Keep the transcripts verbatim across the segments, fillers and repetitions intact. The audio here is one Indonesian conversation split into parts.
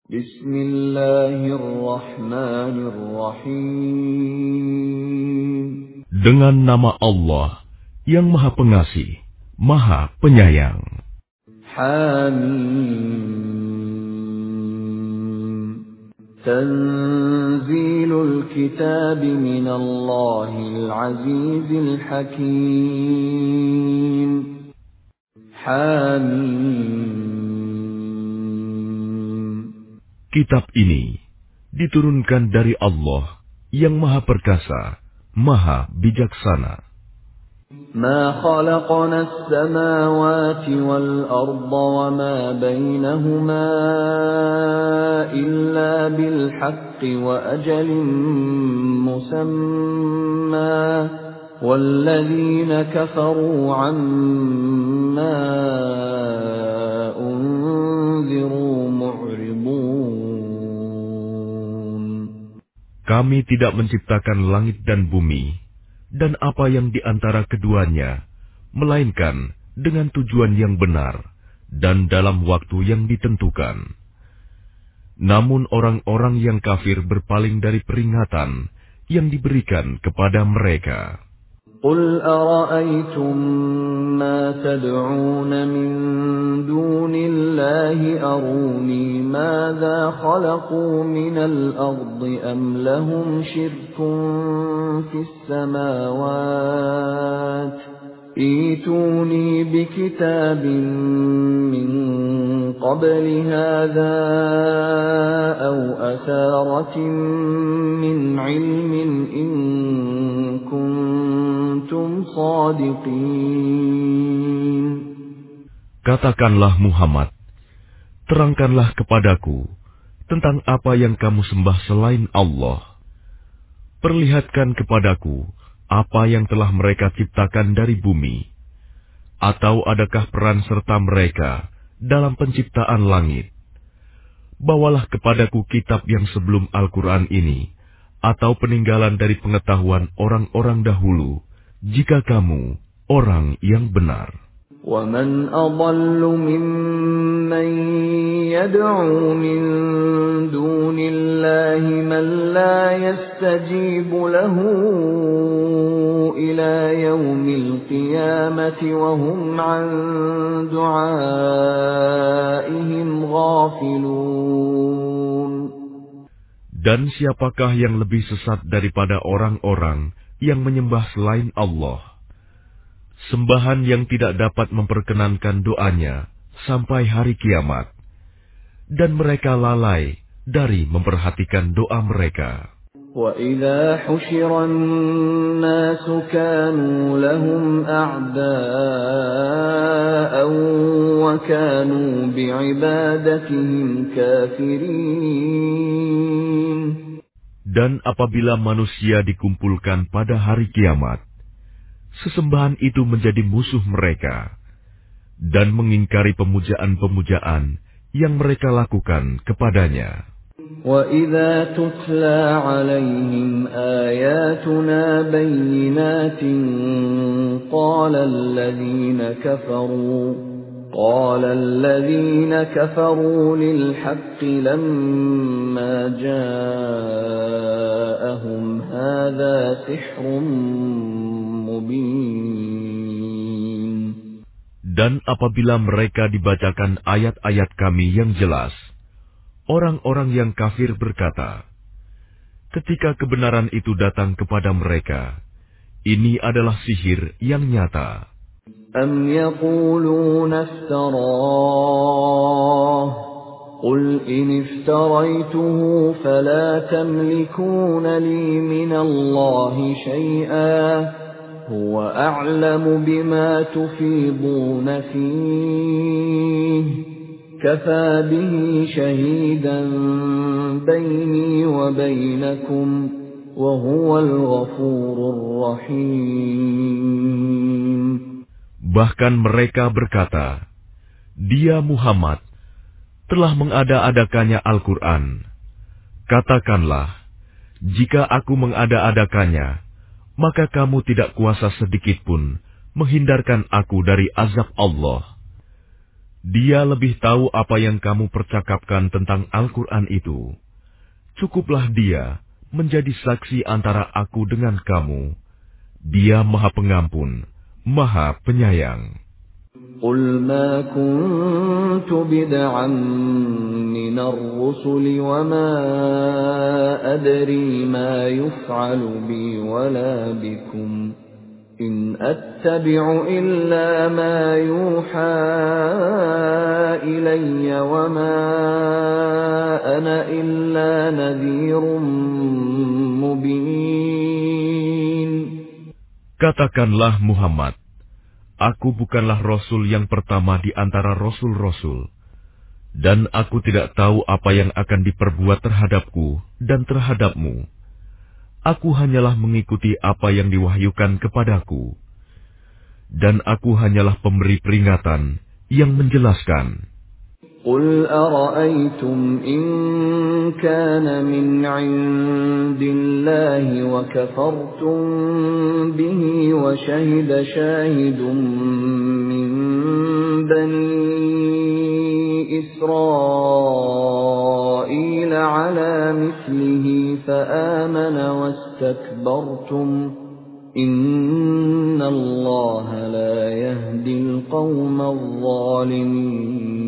Bismillahirrahmanirrahim. Dengan nama Allah yang Maha Pengasih, Maha Penyayang. Hamim. Tanzilul kitab minallahil azizil hakim. Hamim. Kitab ini diturunkan dari Allah yang Maha Perkasa, Maha Bijaksana. ما خلقنا السماوات والأرض وما بينهما إلا بالحق وأجل مسمى والذين كفروا عما أنذروا معرضون. Kami tidak menciptakan langit dan bumi dan apa yang di antara keduanya, melainkan dengan tujuan yang benar dan dalam waktu yang ditentukan. Namun orang-orang yang kafir berpaling dari peringatan yang diberikan kepada mereka. قل أرأيتم ما تدعون من دون الله أروني ماذا خلقوا من الأرض أم لهم شرك في السماوات ائتوني بكتاب من قبل هذا أو أثارة من علم إن كنتم صادقين. Katakanlah Muhammad, terangkanlah kepadaku tentang apa yang kamu sembah selain Allah. Perlihatkan kepadaku apa yang telah mereka ciptakan dari bumi, atau adakah peran serta mereka dalam penciptaan langit? Bawalah kepadaku kitab yang sebelum Al-Quran ini, atau peninggalan dari pengetahuan orang-orang dahulu, jika kamu orang yang benar. وَمَنْ أَضَلُّ مِمَّنْ يَدْعُو مِنْ دُونِ اللَّهِ مَنْ لَا يَسْتَجِيبُ لَهُ إِلَى يَوْمِ الْقِيَامَةِ وَهُمْ عَنْ دُعَائِهِمْ غَافِلُونَ. Dan siapakah yang lebih sesat daripada orang-orang yang menyembah selain Allah? Sembahan yang tidak dapat memperkenankan doanya sampai hari kiamat, dan mereka lalai dari memperhatikan doa mereka. وَإِذَا حُشِرَ النَّاسُ كَانُوا لَهُمْ أَعْدَاءً وَكَانُوا بِعِبَادَتِهِمْ كَافِرِينَ. Dan apabila manusia dikumpulkan pada hari kiamat, sesembahan itu menjadi musuh mereka, dan mengingkari pemujaan-pemujaan yang mereka lakukan kepadanya. وَإِذَا تُتْلَى عَلَيْهِمْ آيَاتُنَا بَيِّنَاتٍ قَالَ الَّذِينَ كَفَرُوا قَالَ الَّذِينَ كَفَرُوا لِلْحَقِّ لَمَّا جَاءَهُمْ هَذَا سِحْرٌ مُبِينٌ. Dan apabila mereka dibacakan ayat-ayat kami yang jelas, orang-orang yang kafir berkata, ketika kebenaran itu datang kepada mereka, ini adalah sihir yang nyata. أَمْ يَقُولُونَ افْتَرَاهُ قُلْ إِنِ افْتَرَيْتُهُ فَلَا تَمْلِكُونَ لِي مِنَ اللَّهِ شَيْئًا هُوَ أَعْلَمُ بِمَا تُفِيضُونَ فِيهِ كَفَى بِهِ شَهِيدًا بَيْنِي وَبَيْنَكُمْ وَهُوَ الْغَفُورُ الرَّحِيمُ. Bahkan mereka berkata, dia Muhammad telah mengada-adakannya Al-Quran. Katakanlah, jika aku mengada-adakannya, maka kamu tidak kuasa sedikit pun menghindarkan aku dari azab Allah. Dia lebih tahu apa yang kamu percakapkan tentang Al-Quran itu. Cukuplah dia menjadi saksi antara aku dengan kamu. Dia Maha Pengampun, Maha Penyayang. قل ما كنت بدعا من الرسل وما أدري ما يفعل بي ولا بكم إن أتبع إلا ما يوحى إلي وما أنا إلا نذير مبين. Katakanlah Muhammad, aku bukanlah Rasul yang pertama di antara Rasul-Rasul, dan aku tidak tahu apa yang akan diperbuat terhadapku dan terhadapmu. Aku hanyalah mengikuti apa yang diwahyukan kepadaku, dan aku hanyalah pemberi peringatan yang menjelaskan. قل أرأيتم إن كان من عند الله وكفرتم به وشهد شاهد من بني إسرائيل على مثله فآمن واستكبرتم إن الله لا يهدي القوم الظالمين.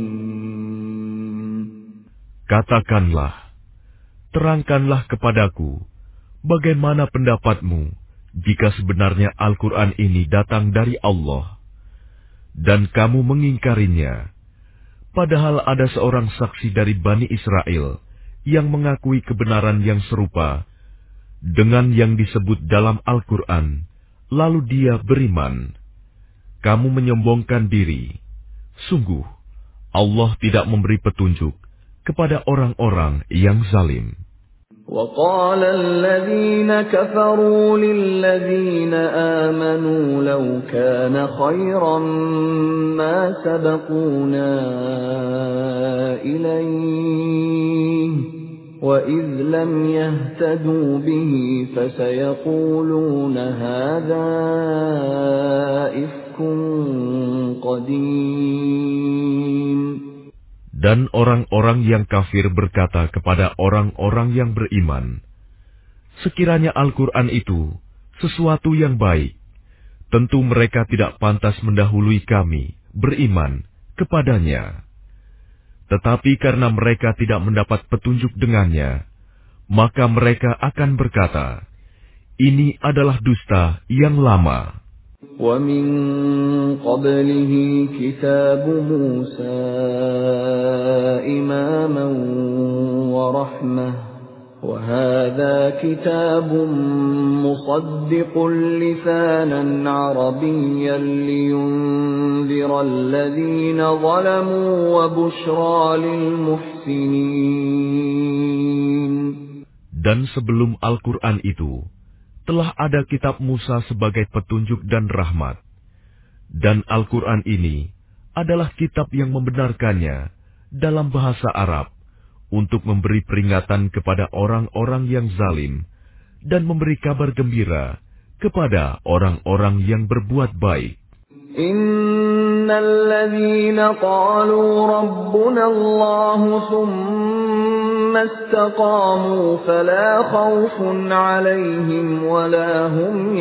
Katakanlah, terangkanlah kepadaku, bagaimana pendapatmu jika sebenarnya Al-Quran ini datang dari Allah, dan kamu mengingkarinya, padahal ada seorang saksi dari Bani Israel yang mengakui kebenaran yang serupa dengan yang disebut dalam Al-Quran, lalu dia beriman. Kamu menyombongkan diri. Sungguh, Allah tidak memberi petunjuk kepada orang-orang yang zalim. وقال الذين كفروا للذين آمنوا لو كان خيرا ما سبقونا إليه وإذ لم يهتدوا به فسيقولون هذا إفك قديم. Dan orang-orang yang kafir berkata kepada orang-orang yang beriman, sekiranya Al-Quran itu sesuatu yang baik, tentu mereka tidak pantas mendahului kami beriman kepadanya. Tetapi karena mereka tidak mendapat petunjuk dengannya, maka mereka akan berkata, ini adalah dusta yang lama. وَمِن قَبْلِهِ كِتَابُ مُوسَى إِمَامًا وَرَحْمَةً وَهَذَا كِتَابٌ مُصَدِّقٌ لِسَانًا عَرَبِيًّا لِيُنذِرَ الَّذِينَ ظَلَمُوا وَبُشْرَى لِلْمُحْسِنِينَ. Dan sebelum Al-Quran itu, telah ada kitab Musa sebagai petunjuk dan rahmat. Dan Al-Quran ini adalah kitab yang membenarkannya dalam bahasa Arab untuk memberi peringatan kepada orang-orang yang zalim dan memberi kabar gembira kepada orang-orang yang berbuat baik. Innal ladzina qalu rabbuna Allah thumma istaqamu fala khaufun 'alaihim wala hum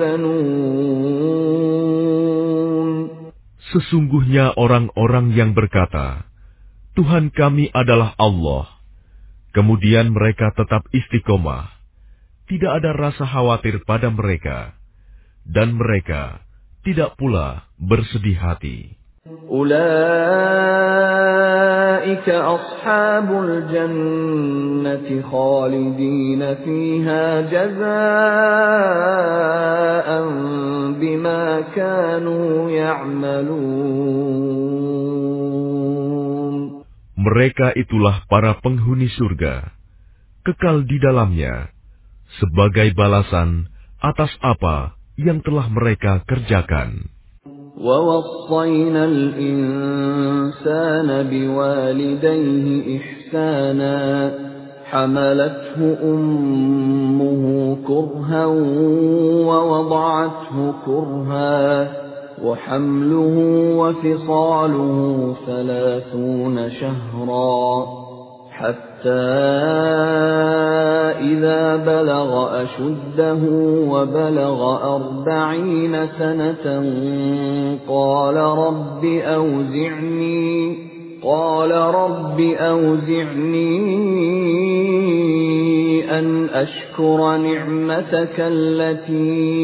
yahzanun. Sesungguhnya orang-orang yang berkata, Tuhan kami adalah Allah, kemudian mereka tetap istiqomah, tidak ada rasa khawatir pada mereka, dan mereka tidak pula bersedih hati. Ulaika ashabul jannati khalidina fiha jazaa'an bima kanu ya'malun. Mereka itulah para penghuni surga, kekal di dalamnya, sebagai balasan atas apa yang telah mereka kerjakan. وَوَصَّيْنَا الْإِنسَانَ بِوَالِدَيْهِ إِحْسَانًا حَمَلَتْهُ أُمُّهُ كُرْهًا وَوَضَعَتْهُ كُرْهًا وحمله وفصاله ثلاثون شهرا حتى إذا بلغ أشده وبلغ أربعين سنة قال رب أوزعني قال رب أوزعني أن أشكر نعمتك التي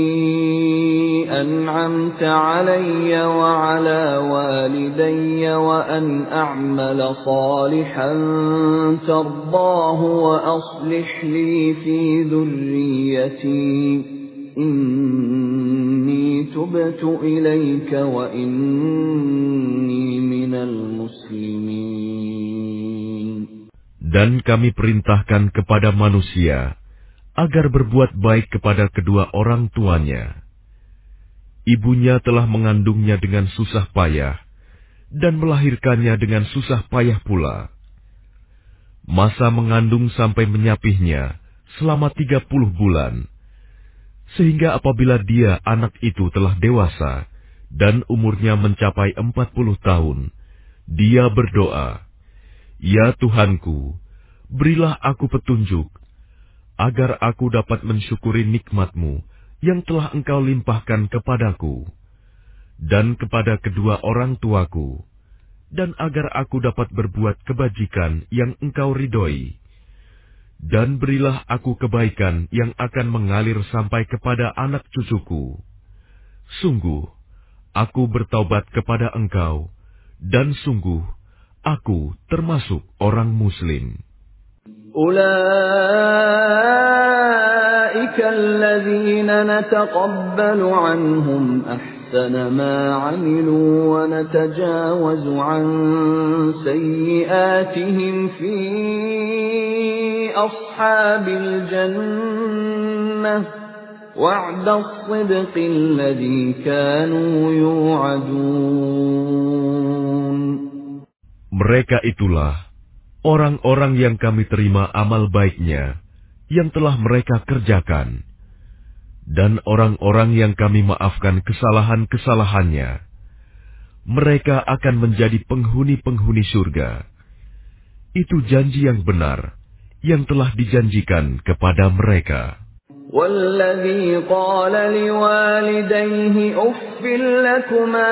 أنعمت علي وعلى والدي وأن أعمل صالحا ترضاه وأصلح لي في ذريتي إني تبت إليك وإني من المسلمين. Dan kami perintahkan kepada manusia agar berbuat baik kepada kedua orang tuanya. Ibunya telah mengandungnya dengan susah payah dan melahirkannya dengan susah payah pula. Masa mengandung sampai menyapihnya selama tiga puluh bulan, sehingga apabila dia anak itu telah dewasa dan umurnya mencapai empat puluh tahun, dia berdoa, "Ya Tuhanku, berilah aku petunjuk, agar aku dapat mensyukuri nikmat-Mu yang telah Engkau limpahkan kepadaku, dan kepada kedua orang tuaku, dan agar aku dapat berbuat kebajikan yang Engkau ridhoi. Dan berilah aku kebaikan yang akan mengalir sampai kepada anak cucuku. Sungguh, aku bertaubat kepada Engkau, dan sungguh, aku termasuk orang Muslim." أولئك الذين نتقبل عنهم أحسن ما عملوا ونتجاوز عن سيئاتهم في أصحاب الجنة وعد الصدق الذي كانوا يوعدون. Mereka itulah orang-orang yang kami terima amal baiknya yang telah mereka kerjakan, dan orang-orang yang kami maafkan kesalahan-kesalahannya. Mereka akan menjadi penghuni-penghuni surga. Itu janji yang benar yang telah dijanjikan kepada mereka. وَالَّذِي قَالَ لِوَالِدَيْهِ أُفٍّ لَكُمَا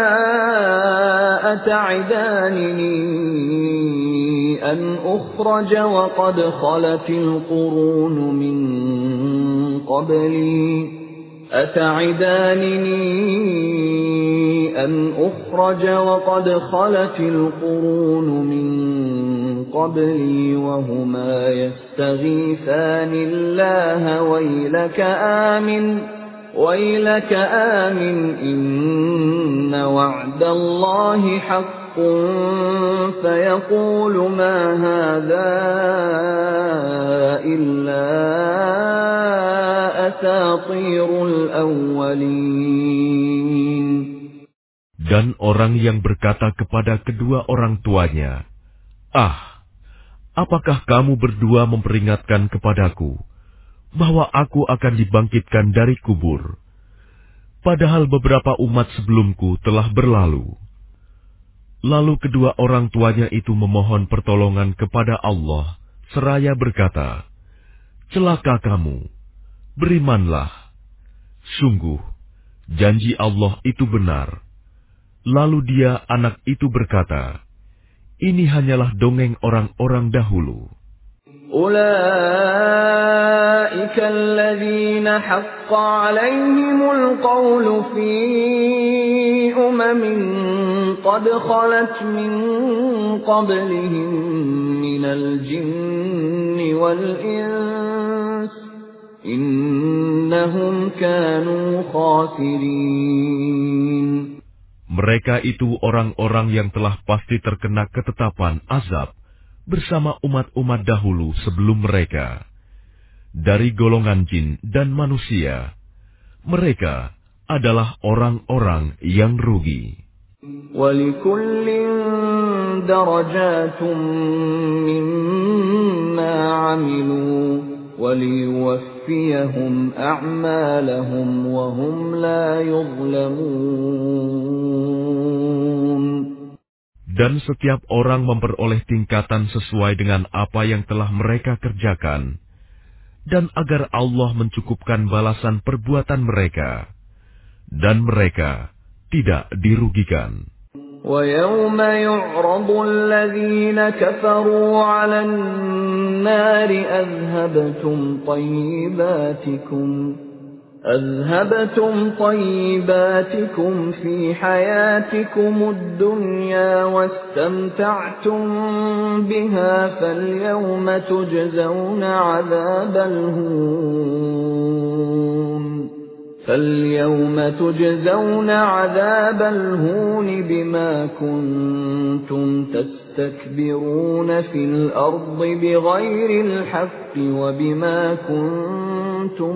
أَتَعِدَانِنِي أَنْ أُخْرَجَ وَقَدْ خَلَتِ الْقُرُونُ مِنْ قَبْلِي أَتَعِدَانِنِي أَنْ أُخْرَجَ وَقَدْ خَلَتِ الْقُرُونُ مِنْ قبلي وهما يستغيثان الله ويلك آمن ويلك آمن إن وعد الله حق فيقول ما هذا إلا أساطير الأولين. Dan orang yang berkata kepada kedua orang tuanya, "Ah, apakah kamu berdua memperingatkan kepadaku bahwa aku akan dibangkitkan dari kubur, padahal beberapa umat sebelumku telah berlalu?" Lalu kedua orang tuanya itu memohon pertolongan kepada Allah, seraya berkata, "Celaka kamu, berimanlah. Sungguh, janji Allah itu benar." Lalu dia, anak itu berkata, "Ini hanyalah dongeng orang-orang dahulu." أولئك الذين حق عليهم القول في أمم قد خلت من قبلهم من الجن والإنس إنهم كانوا خاسرين. Mereka itu orang-orang yang telah pasti terkena ketetapan azab bersama umat-umat dahulu sebelum mereka, dari golongan jin dan manusia. Mereka adalah orang-orang yang rugi. وَلِكُلٍّ دَرَجَاتٌ مِّمَّا عَمِلُوا وَلِيُوَفِّيَهُمْ أَعْمَالَهُمْ وَهُمْ لَا يُظْلَمُونَ. Dan setiap orang memperoleh tingkatan sesuai dengan apa yang telah mereka kerjakan, dan agar Allah mencukupkan balasan perbuatan mereka, dan mereka tidak dirugikan. وَيَوْمَ يُعْرَضُ الَّذِينَ كَفَرُوا عَلَى النَّارِ أَذْهَبْتُمْ طَيِّبَاتِكُمْ أَذْهَبْتُمْ طَيِّبَاتِكُمْ فِي حَيَاتِكُمُ الدُّنْيَا وَاسْتَمْتَعْتُمْ بِهَا فَالْيَوْمَ تُجْزَوْنَ عَذَابَ الْهُونِ فَالْيَوْمَ تُجْزَوْنَ عَذَابَ الْهُونِ بِمَا كُنتُمْ تَسْتَكْبِرُونَ فِي الْأَرْضِ بِغَيْرِ الْحَقِّ وَبِمَا كُنتُمْ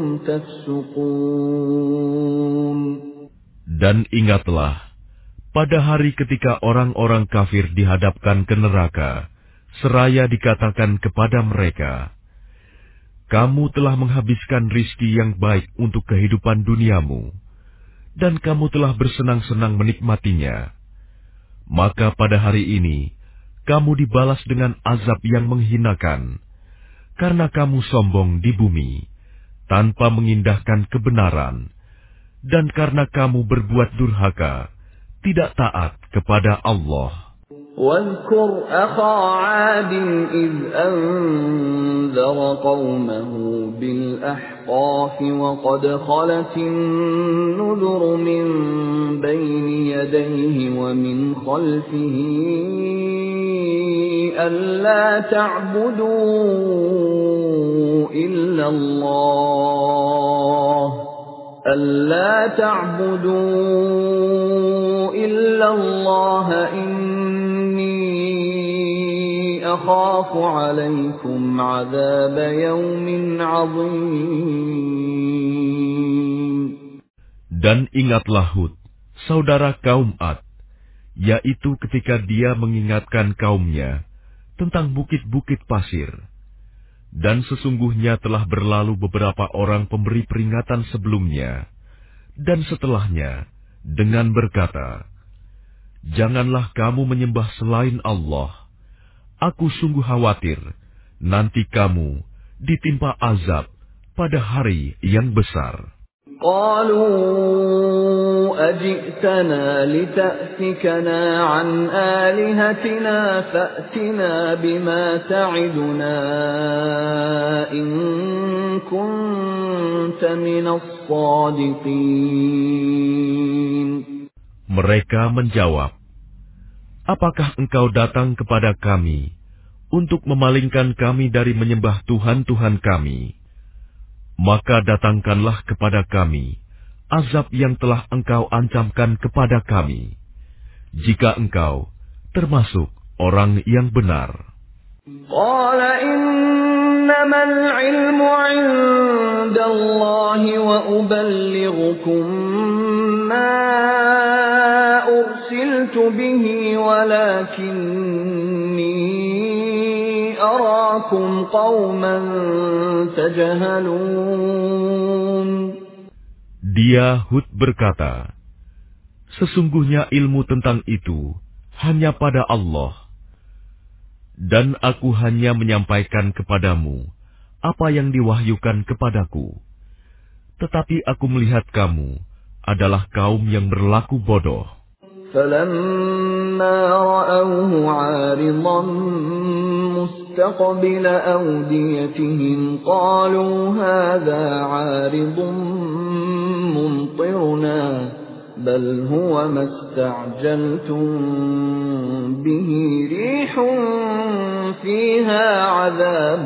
تَفْسُقُونَ. Dan ingatlah, pada hari ketika orang-orang kafir dihadapkan ke neraka, seraya dikatakan kepada mereka, kamu telah menghabiskan rizki yang baik untuk kehidupan duniamu, dan kamu telah bersenang-senang menikmatinya. Maka pada hari ini, kamu dibalas dengan azab yang menghinakan, karena kamu sombong di bumi, tanpa mengindahkan kebenaran, dan karena kamu berbuat durhaka, tidak taat kepada Allah. واذكر أخا عاد إذ أنذر قومه بالأحقاف وقد خلت النذر من بين يديه ومن خلفه ألا تعبدوا إلا الله ألا تعبدوا إلا الله أخاف عليكم عذاب يوم عظيم. Dan ingatlah Hud, saudara kaum Ad, yaitu ketika dia mengingatkan kaumnya tentang bukit-bukit pasir. Dan sesungguhnya telah berlalu beberapa orang pemberi peringatan sebelumnya dan setelahnya dengan berkata, janganlah kamu menyembah selain Allah. Aku sungguh khawatir nanti kamu ditimpa azab pada hari yang besar. Qalu aj'tana lita'fikana an alihatina fa'tina bima ta'iduna in kunta minas sadiqin. Mereka menjawab, apakah engkau datang kepada kami untuk memalingkan kami dari menyembah Tuhan-Tuhan kami? Maka datangkanlah kepada kami azab yang telah engkau ancamkan kepada kami, jika engkau termasuk orang yang benar. Qala innamal ilmu 'indallahi wa uballighukum ma ursiltu bihi walakinni arakum qauman tajhalun. Dia Hud berkata, sesungguhnya ilmu tentang itu hanya pada Allah, dan aku hanya menyampaikan kepadamu apa yang diwahyukan kepadaku. Tetapi aku melihat kamu adalah kaum yang berlaku bodoh. فَلَمَّا رَأَوْهُ عَارِضًا مُسْتَقْبِلَ أَوْدِيَتِهِمْ قَالُوا هَذَا عَارِضٌ مُمْطِرُنَا بَلْ هُوَ مَا اسْتَعْجَلْتُمْ بِهِ رِيحٌ فِيهَا عَذَابٌ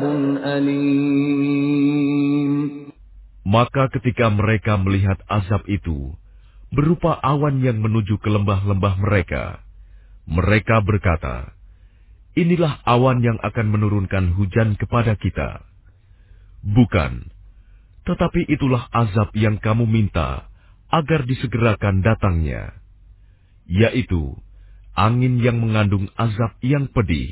أَلِيمٌ. Maka ketika mereka melihat azab itu berupa awan yang menuju ke lembah-lembah mereka, mereka berkata, inilah awan yang akan menurunkan hujan kepada kita. Bukan, tetapi itulah azab yang kamu minta agar disegerakan datangnya, yaitu angin yang mengandung azab yang pedih.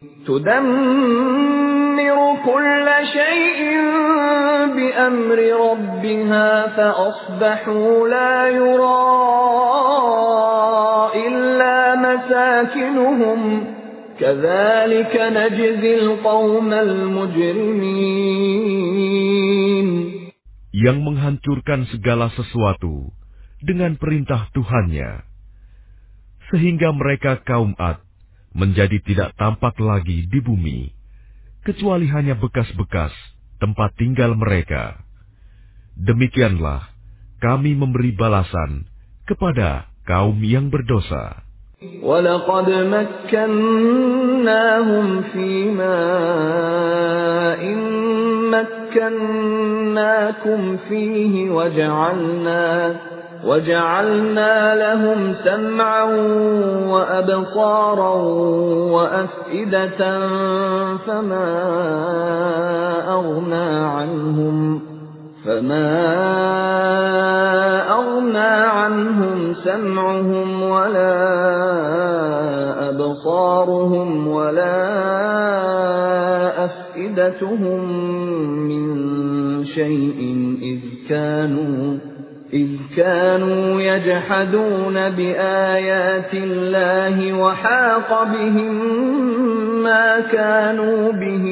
Tudammiru kulla syai'in bi'amri rabbiha fa'asbahu la yura illa مَسَاكِنُهُمْ كَذَلِكَ نَجْزِي الْقَوْمَ الْمُجْرِمِينَ. Yang menghancurkan segala sesuatu dengan perintah Tuhannya, sehingga mereka kaum Ad menjadi tidak tampak lagi di bumi, kecuali hanya bekas-bekas tempat tinggal mereka. Demikianlah kami memberi balasan kepada kaum yang berdosa. وَلَقَدْ مَكَّنَّاهُمْ فِي مَاءٍ مَكَّنَّاكُمْ فِيهِ وَجَعَلْنَا وَجَعَلْنَا لَهُمْ سَمْعًا وَأَبْصَارًا وَأَفْئِدَةً فَمَا أَغْنَى عَنْهُمْ فَمَا أَغْنَى عَنْهُمْ سَمْعُهُمْ وَلَا أَبْصَارُهُمْ وَلَا أَفْئِدَتُهُمْ مِنْ شَيْءٍ إِذْ كَانُوا إِذْ كَانُوا يَجْحَدُونَ بِآيَاتِ اللَّهِ وَحَاقَ بِهِمْ مَا كَانُوا بِهِ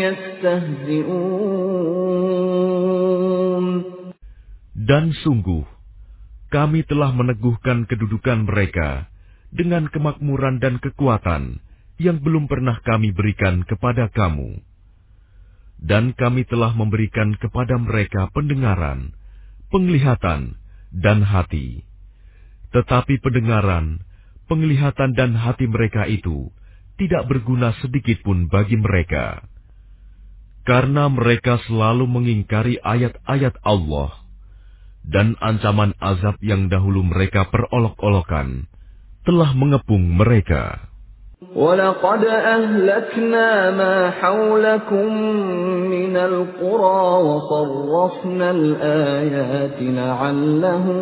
يَسْتَهْزِئُونَ. Dan sungguh, kami telah meneguhkan kedudukan mereka dengan kemakmuran dan kekuatan yang belum pernah kami berikan kepada kamu. Dan kami telah memberikan kepada mereka pendengaran, penglihatan, dan hati. Tetapi pendengaran, penglihatan dan hati mereka itu tidak berguna sedikit pun bagi mereka. Karena mereka selalu mengingkari ayat-ayat Allah, dan ancaman azab yang dahulu mereka perolok-olokan telah mengepung mereka. وَلَقَدْ أَهْلَكْنَا مَا حَوْلَكُمْ مِنَ الْقُرَى وَصَرَّفْنَا الْآيَاتِ لَعَلَّهُمْ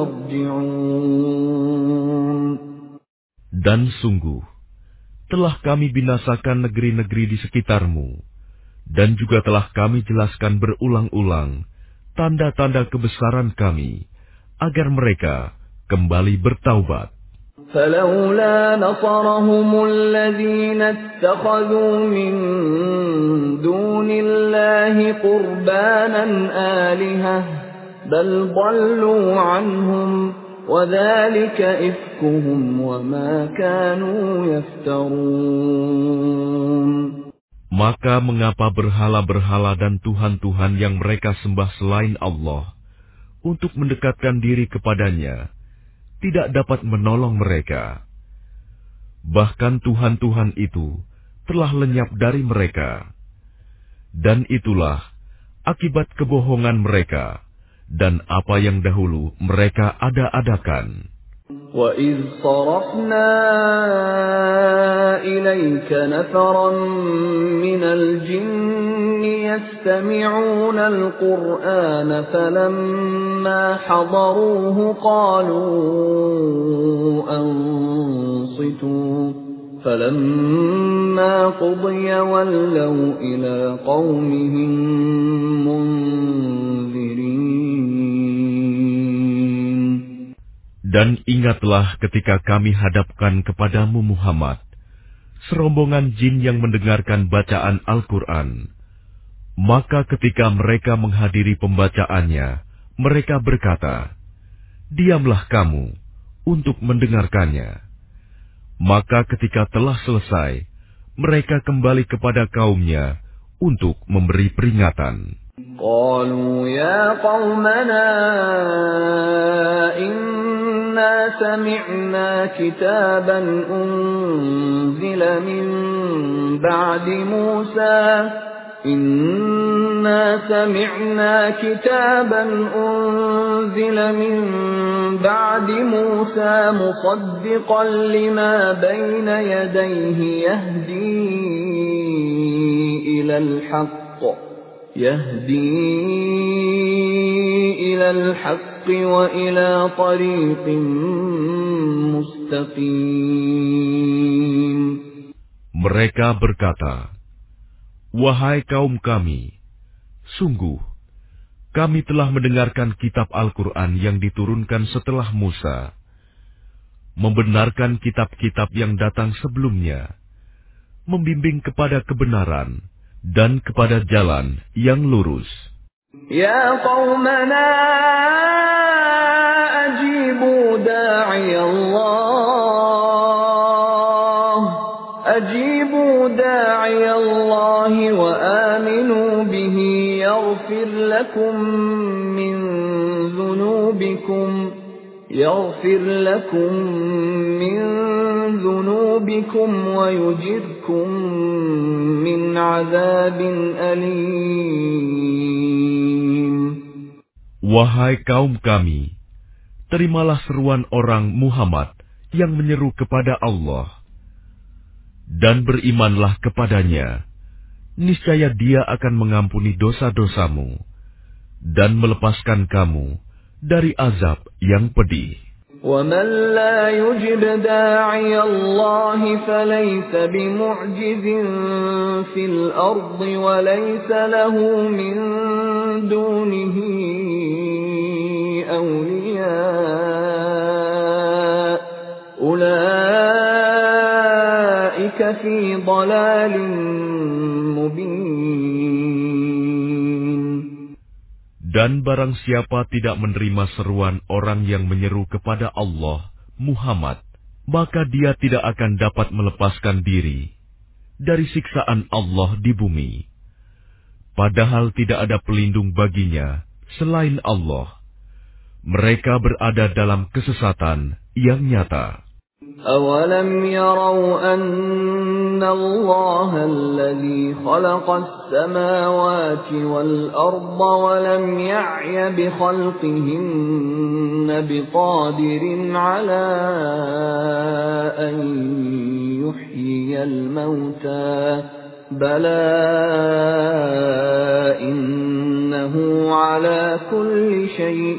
يَرْجِعُونَ. Dan sungguh, telah kami binasakan negeri-negeri di sekitarmu, dan juga telah kami jelaskan berulang-ulang tanda-tanda kebesaran kami, agar mereka kembali bertaubat. فَلَوْلَا نَصَرَهُمُ الَّذِينَ اتَّخَذُوا مِن دُونِ اللَّهِ قُرْبَانًا آلِهَةً بَلْ ضَلُّوا عَنْهُمْ وَذَلِكَ إِفْكُهُمْ وَمَا كَانُوا يَفْتَرُونَ. Maka mengapa berhala-berhala dan tuhan-tuhan yang mereka sembah selain Allah untuk mendekatkan diri kepadanya tidak dapat menolong mereka? Bahkan tuhan-tuhan itu telah lenyap dari mereka. Dan itulah akibat kebohongan mereka dan apa yang dahulu mereka ada-adakan. وَإِذْ صَرَفْنَا إِلَيْكَ نَفَرًا مِنَ الْجِنِّ يَسْتَمِعُونَ الْقُرْآنَ فَلَمَّا حَضَرُوهُ قَالُوا أَنصِتُوا فَلَمَّا قُضِيَ وَلَّوْا إِلَى قَوْمِهِم مُنذِرِينَ. Dan ingatlah ketika kami hadapkan kepadamu Muhammad serombongan jin yang mendengarkan bacaan Al-Quran. Maka ketika mereka menghadiri pembacaannya, mereka berkata, "Diamlah kamu untuk mendengarkannya." Maka ketika telah selesai, mereka kembali kepada kaumnya untuk memberi peringatan. قالوا يا قومنا إنا سمعنا كتابا أنزل من بعد موسى إنا سمعنا كتابا أنزل من بعد موسى مصدقا لما بين يديه يهدي إلى الحق يهدي إلى الحق وإلى طريق مستقيم. Mereka berkata, "Wahai kaum kami, sungguh kami telah mendengarkan kitab Al-Quran yang diturunkan setelah Musa. membenarkan kitab-kitab yang datang sebelumnya, membimbing kepada kebenaran dan kepada jalan yang lurus. Ya qaumana ajibu da'i Allah ajibu da'i Allah wa aminu bihi yaghfir lakum min dhunubikum yaghfir lakum min dhunubikum wa yujirkum min 'adzabin alim. Wahai kaum kami, terimalah seruan orang Muhammad yang menyeru kepada Allah, dan berimanlah kepadanya. Niscaya Dia akan mengampuni dosa-dosamu dan melepaskan kamu dari azab yang pedih. وَمَنْ لَا يُجِبْ دَاعِيَ اللَّهِ فَلَيْسَ بِمُعْجِزٍ فِي الْأَرْضِ وَلَيْسَ لَهُ مِنْ دُونِهِ أَوْلِيَاءُ أُولَئِكَ فِي ضَلَالٍ مُبِينٍ. Dan barang siapa tidak menerima seruan orang yang menyeru kepada Allah, Muhammad, maka dia tidak akan dapat melepaskan diri dari siksaan Allah di bumi. Padahal tidak ada pelindung baginya selain Allah. Mereka berada dalam kesesatan yang nyata. أَوَلَمْ يَرَوْا أَنَّ اللَّهَ الَّذِي خَلَقَ السَّمَاوَاتِ وَالْأَرْضَ وَلَمْ يَعْيَ بِخَلْقِهِنَّ بِقَادِرٍ عَلَىٰ أَن يُحْيِيَ الْمَوْتَىٰ بَلَىٰ إِنَّهُ عَلَىٰ كُلِّ شَيْءٍ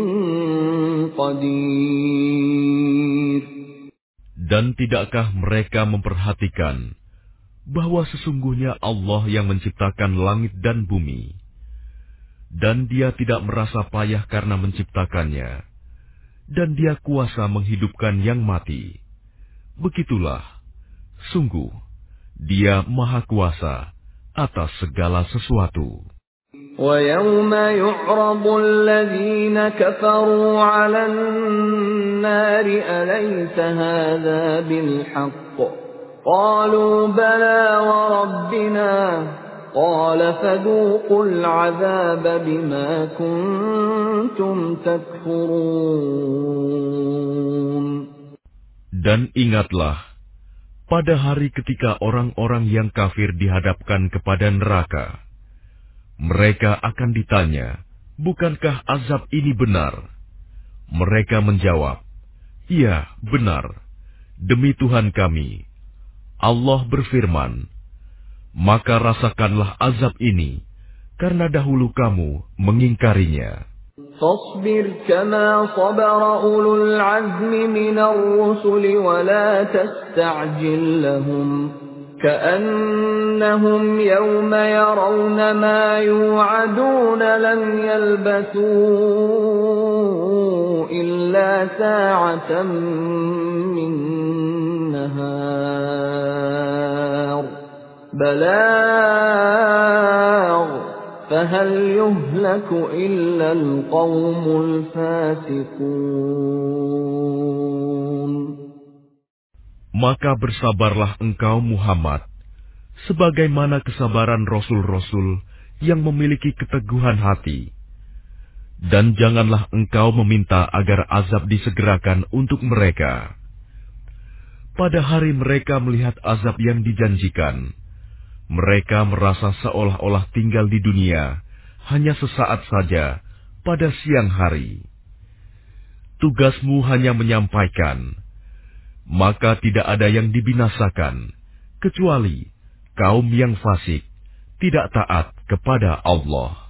قَدِيرٌ. Dan tidakkah mereka memperhatikan bahwa sesungguhnya Allah yang menciptakan langit dan bumi, dan Dia tidak merasa payah karena menciptakannya, dan Dia kuasa menghidupkan yang mati. Begitulah, sungguh, Dia Maha Kuasa atas segala sesuatu. وَيَوْمَ يُعْرَضُ الَّذِينَ كَفَرُوا عَلَى النَّارِ أَلَيْسَ هَذَا بِالْحَقِّ قَالُوا بَلَىٰ وَرَبِّنَا قَالَ فَذُوقُوا الْعَذَابَ بِمَا كُنتُمْ تَكْفُرُونَ. Dan ingatlah, pada hari ketika orang-orang yang kafir dihadapkan kepada neraka, mereka akan ditanya, bukankah azab ini benar? Mereka menjawab, iya, benar. Demi Tuhan kami. Allah berfirman, maka rasakanlah azab ini, karena dahulu kamu mengingkarinya. فاصبر كما صبر أولو العزم من الرسل ولا تستعجل لهم كأنهم يوم يرون ما يوعدون لم يلبثوا إلا ساعة من نهار بلاغ فهل يهلك إلا القوم الفاسقون. Maka bersabarlah engkau Muhammad, sebagaimana kesabaran Rasul-Rasul yang memiliki keteguhan hati. Dan janganlah engkau meminta agar azab disegerakan untuk mereka. Pada hari mereka melihat azab yang dijanjikan, mereka merasa seolah-olah tinggal di dunia hanya sesaat saja pada siang hari. Tugasmu hanya menyampaikan, maka tidak ada yang dibinasakan, kecuali kaum yang fasik, tidak taat kepada Allah.